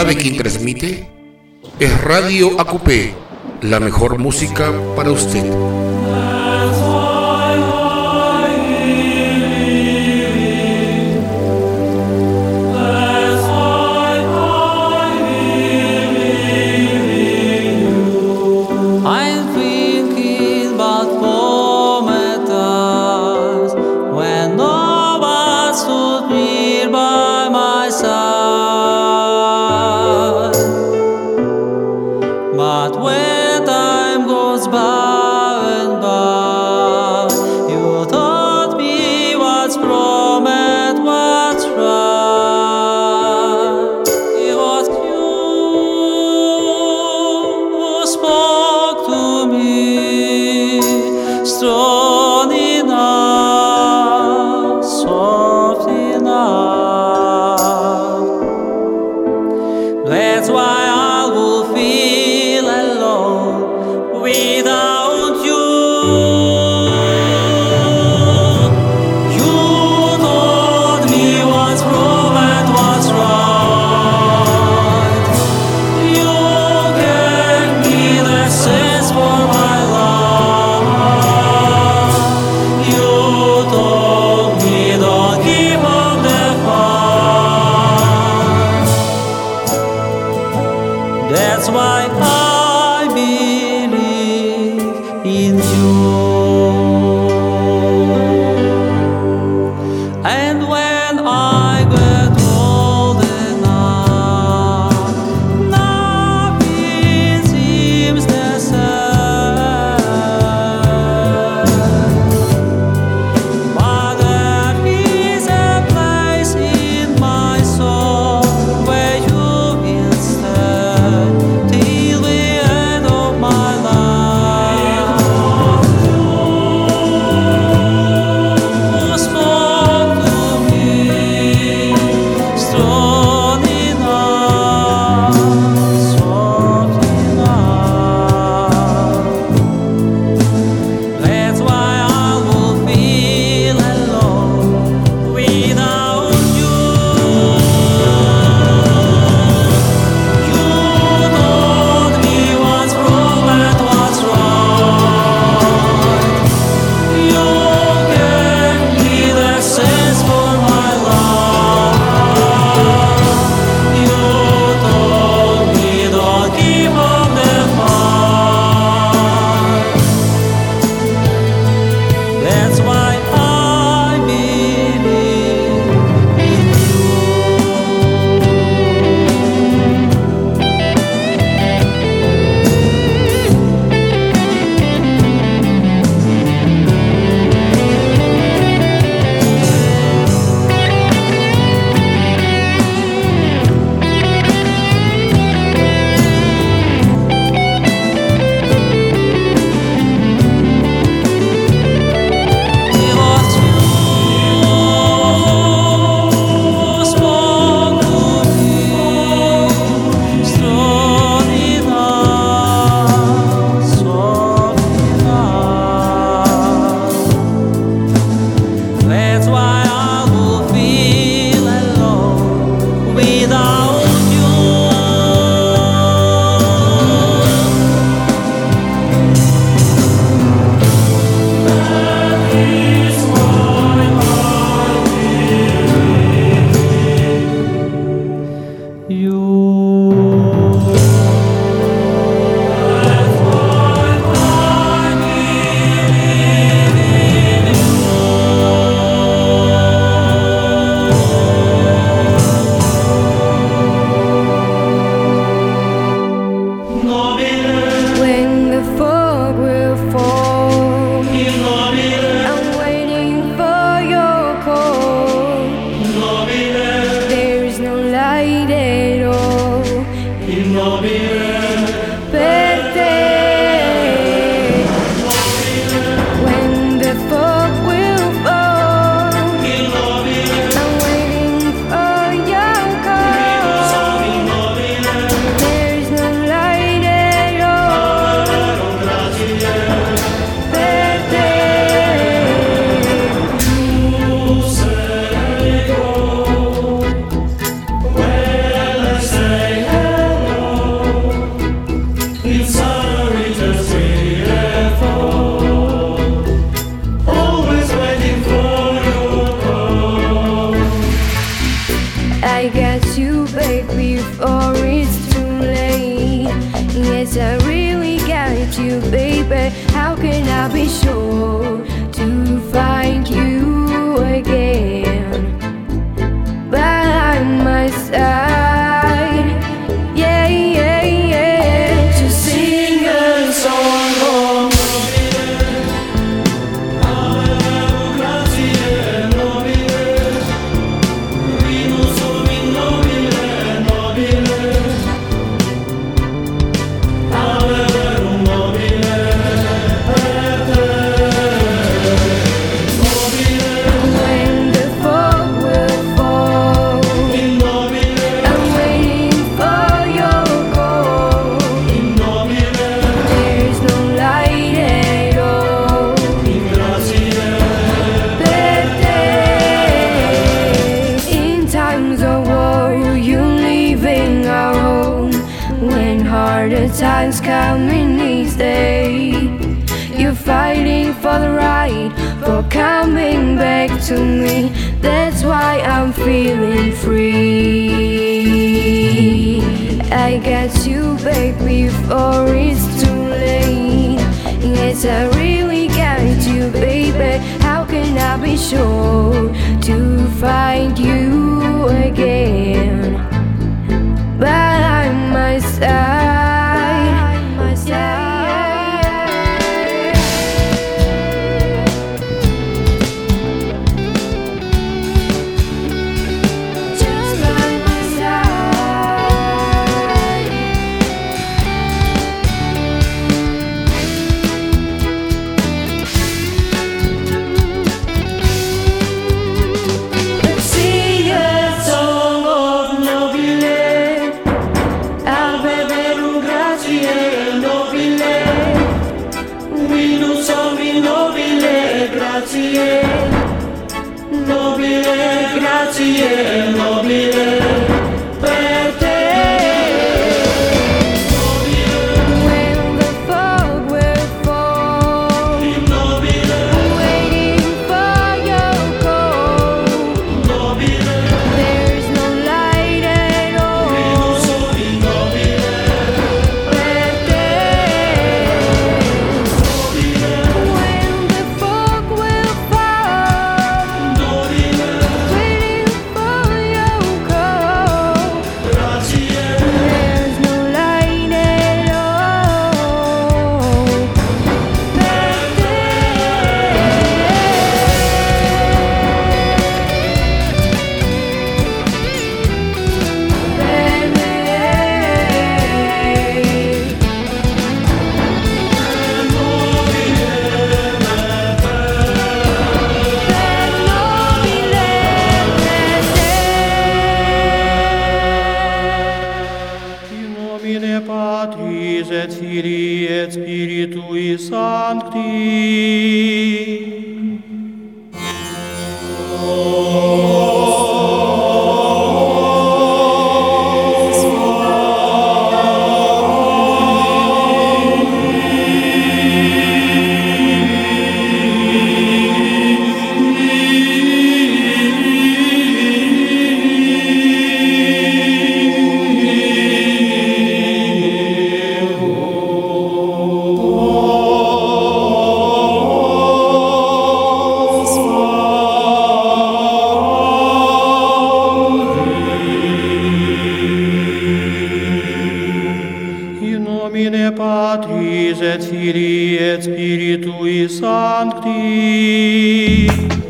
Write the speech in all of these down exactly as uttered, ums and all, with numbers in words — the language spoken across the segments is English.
¿Sabe quién transmite? Es Radio A Q P, la mejor música para usted. Till the end of my life. got you, baby. How can I be sure to find you again by my side? Yeah, yeah, yeah. To sing a song of harder times coming each day. You're fighting for the right, for coming back to me. That's why I'm feeling free. I got you back before it's too late. Yes, I really got you, baby. How can I be sure to find you again by my side, my side. Just by my side. Let's sing a song of nobile. Al beber un grazie nobile, Venus ovi nobile, grazie, nobile, grazie, nobile, per te. When the fog will fall, waiting for your call, there's no light at all. When the fog will fall, waiting for your call, there's no light at all. In nomine Patris et Filii et Spiritui Sancti. In nomine Patris et Filii et Spiritui Sancti.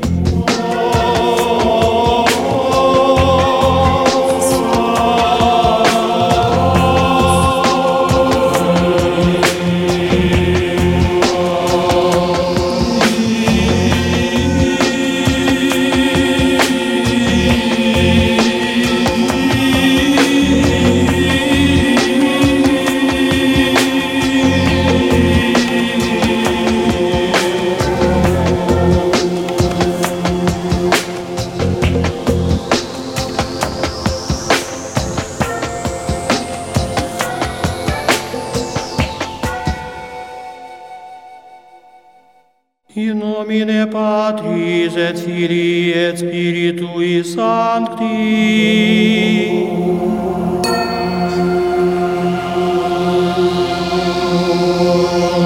In nomine Patris et Filii et Spiritui Sancti.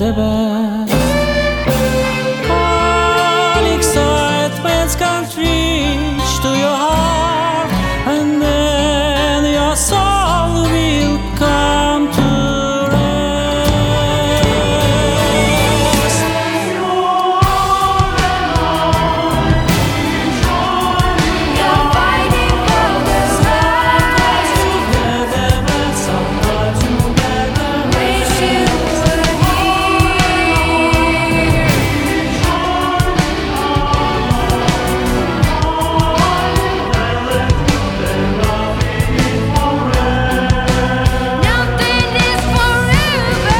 tebe. All excitement can reach to your heart, and then your soul will come to rest. You're fighting for the stars. Together, but somewhere together. Wish you were here. Nothing is forever.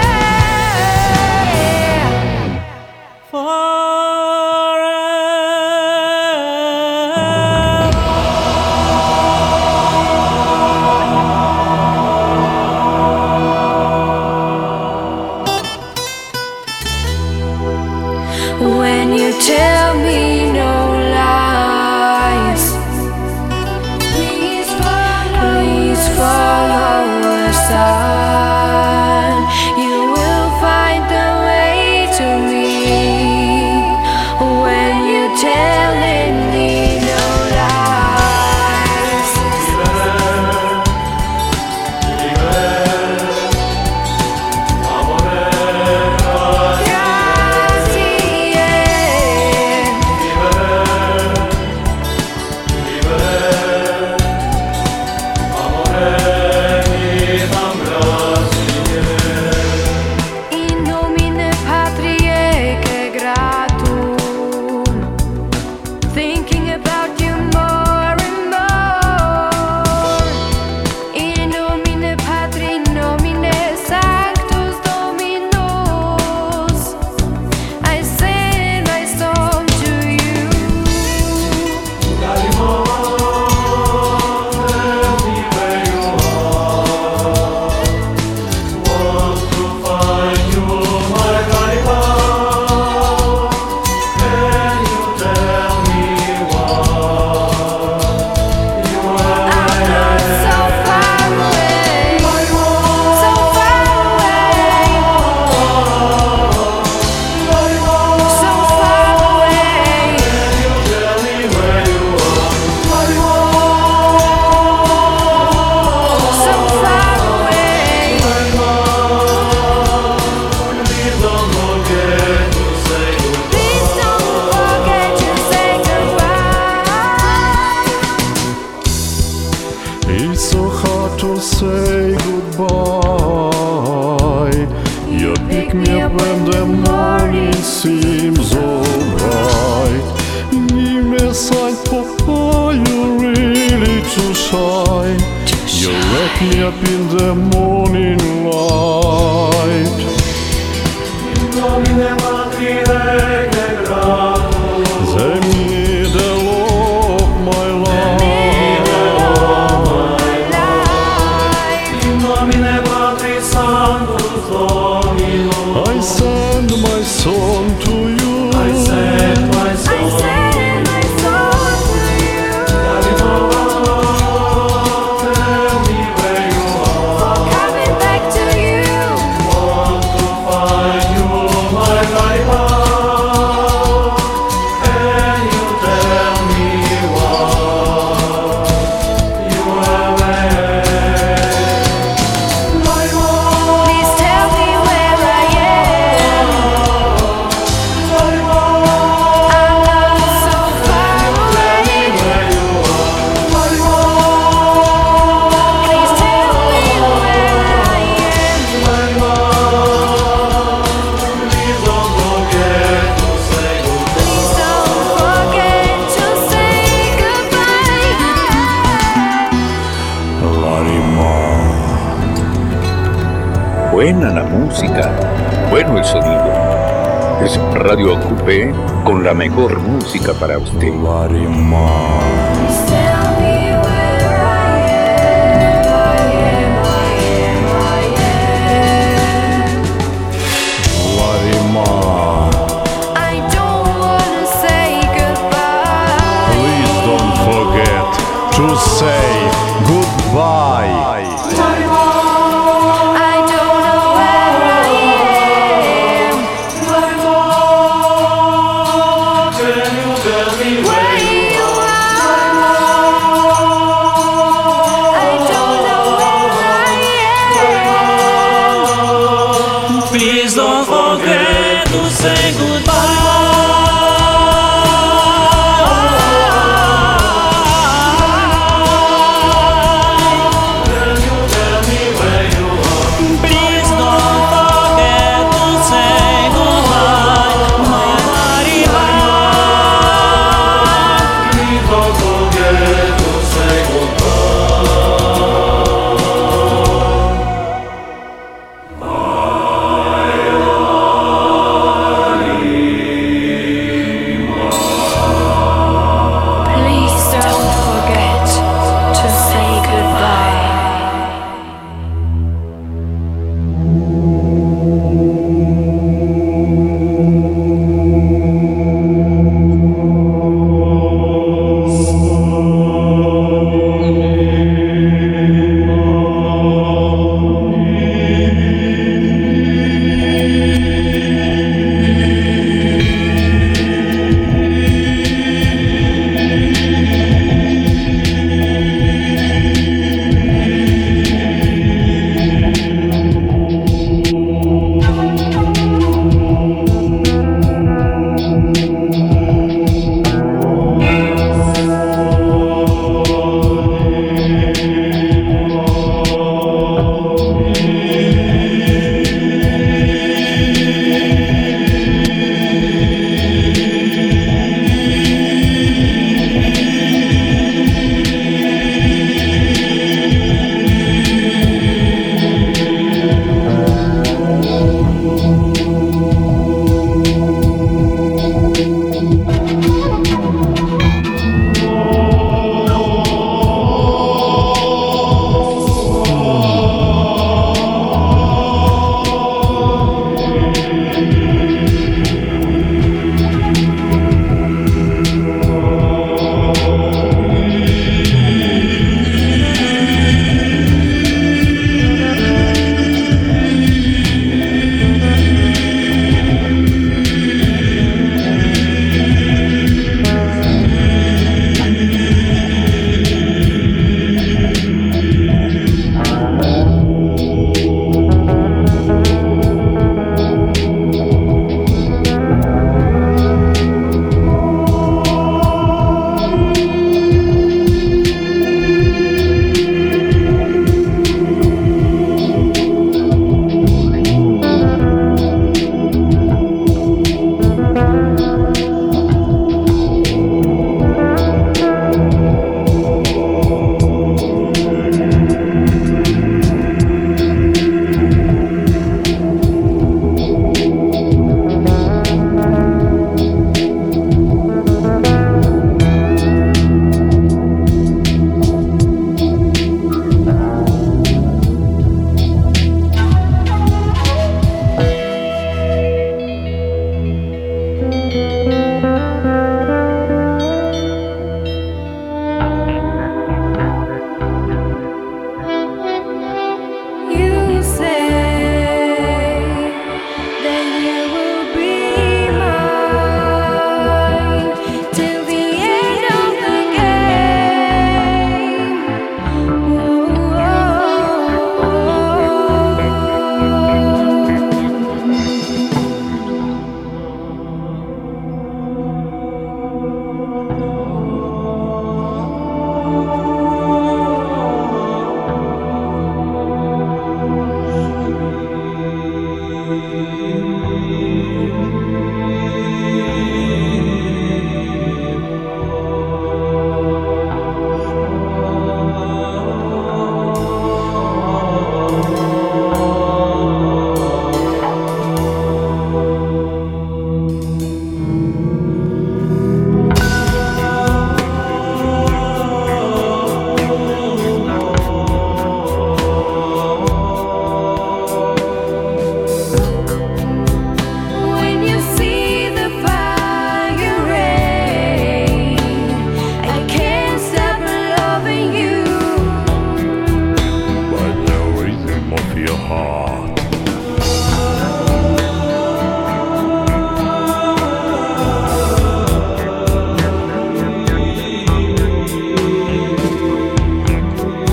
When you tell me no lies, please follow, please follow the sun. You will find the way to me. When you're telling me no lies. In nomine Patriae che gratum, thinking about you more and more. In nomine Patri, in nomine Sanctus Dominus, I send my song to you. I'm not so far away, so far away, so far away. So far away. Please don't forget to say goodbye. It's so hard to say goodbye. You pick me up when the morning seems so bright. Give me a sign, are you really too shy? You wake me up in the morning light. The middle of my life, I send my song to you. I send my song to you. Coming back to you. Please tell me where I am. I'm not so far away. Please tell me where I am. Please don't forget to say goodbye. Larima. Buena la música, bueno el sonido. Es Radio Ocupé con la mejor música para usted. Larima. Please tell me where I am. I am, I am, I am. Larima. I don't wanna say goodbye. Please don't forget to say goodbye. I don't know where I am. Please don't forget to say goodbye.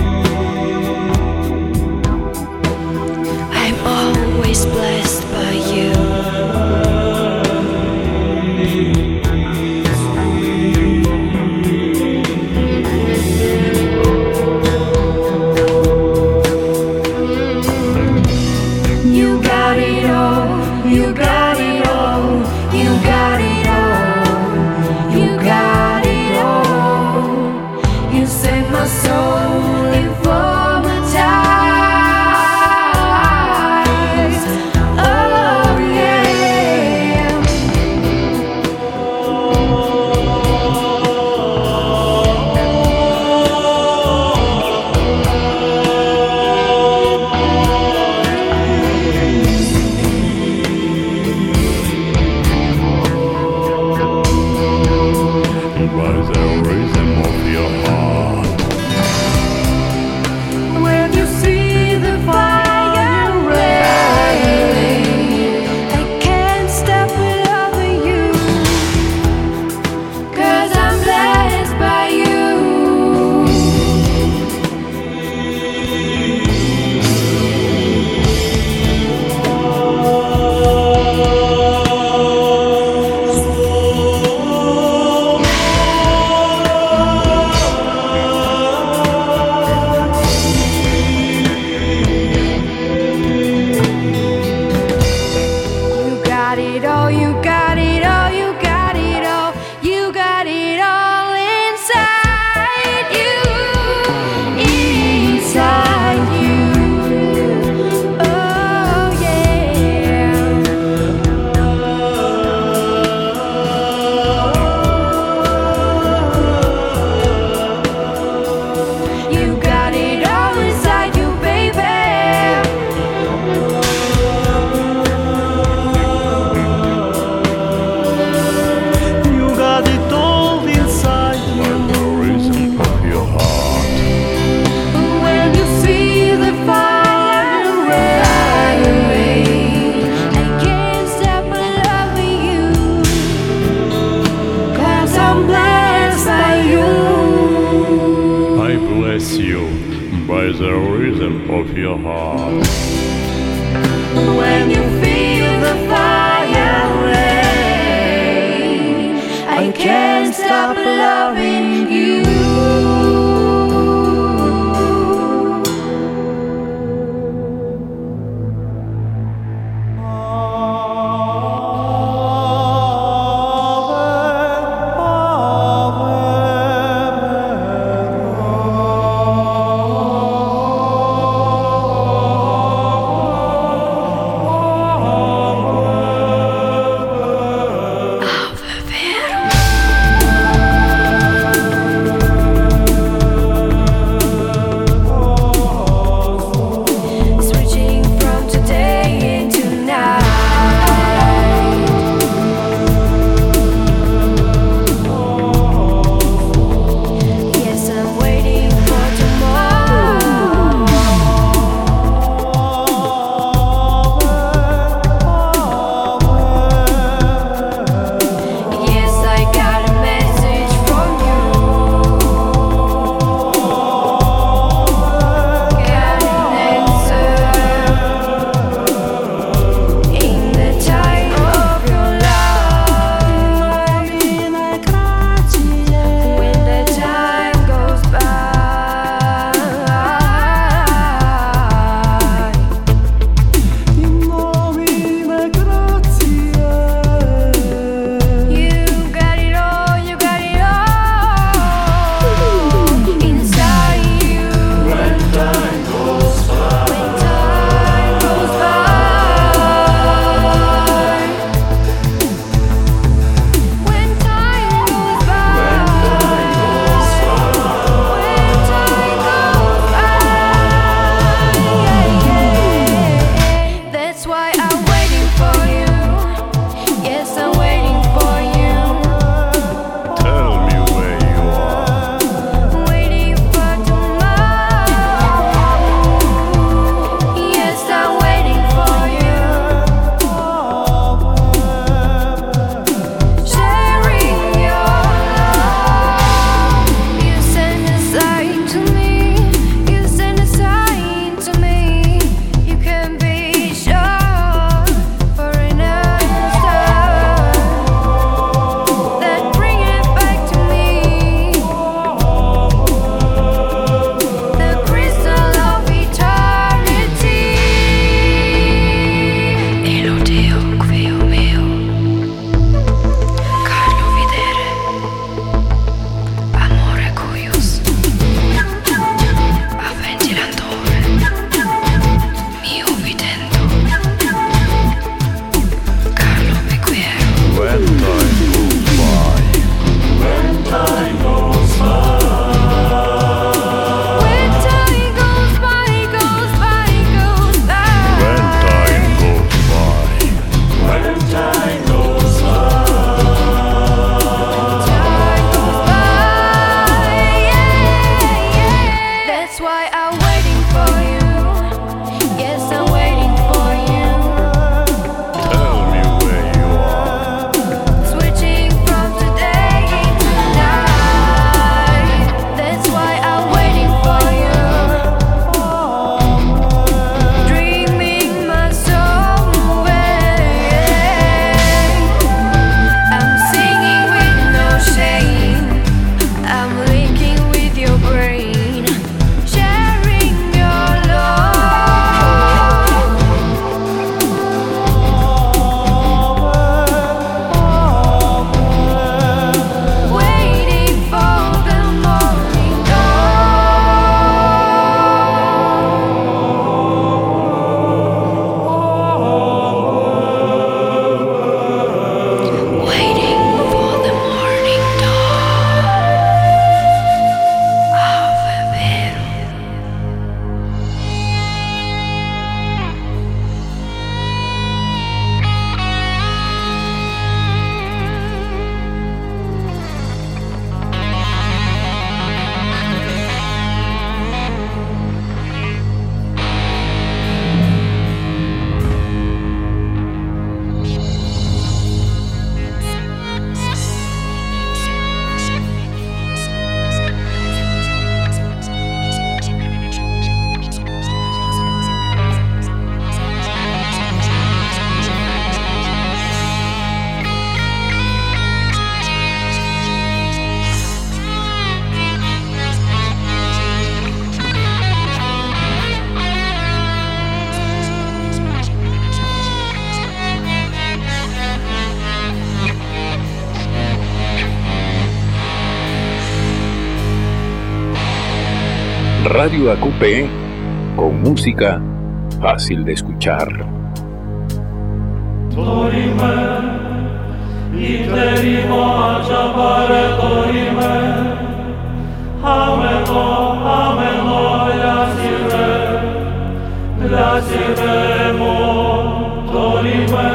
always blessed by you. your heart. When you feel the fire rain, I can't stop loving you. Radio A Q P, con música fácil de escuchar. Dorime, iterimo acciapare dorime, ameno, ameno, lasire, lasiremo, dorime,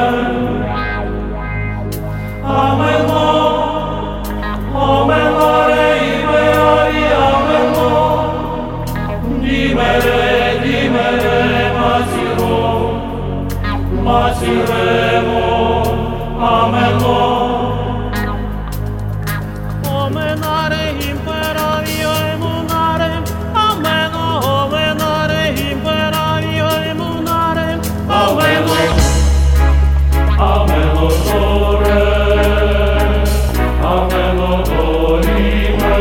ameno, ameno, reime, ameno, dimere, dimere, masiro, masiremo, ameno. Omenare imperavio emunare, ameno, omenare imperavio emunare, ameno, ameno dore, ameno dorime,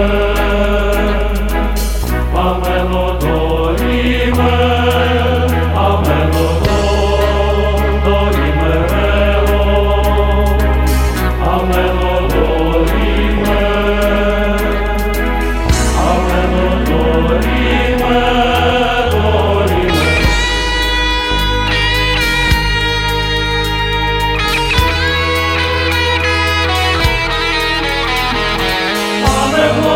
ameno dorime, ameno dorime relo, ameno dorime, ameno dorime, dorime. Ameno,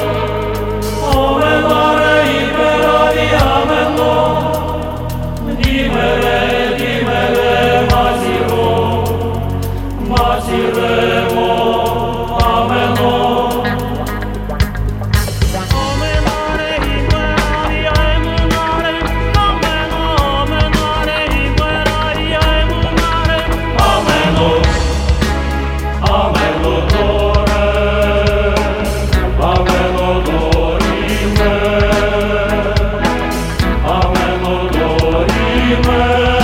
omenare imperari, ameno, dimere, dimere, masiro, masiremo, ameno. Omenare imperari, emunare, ameno, omenare imperari, emunare, ameno, ameno dore, ameno dorime, ameno dorime.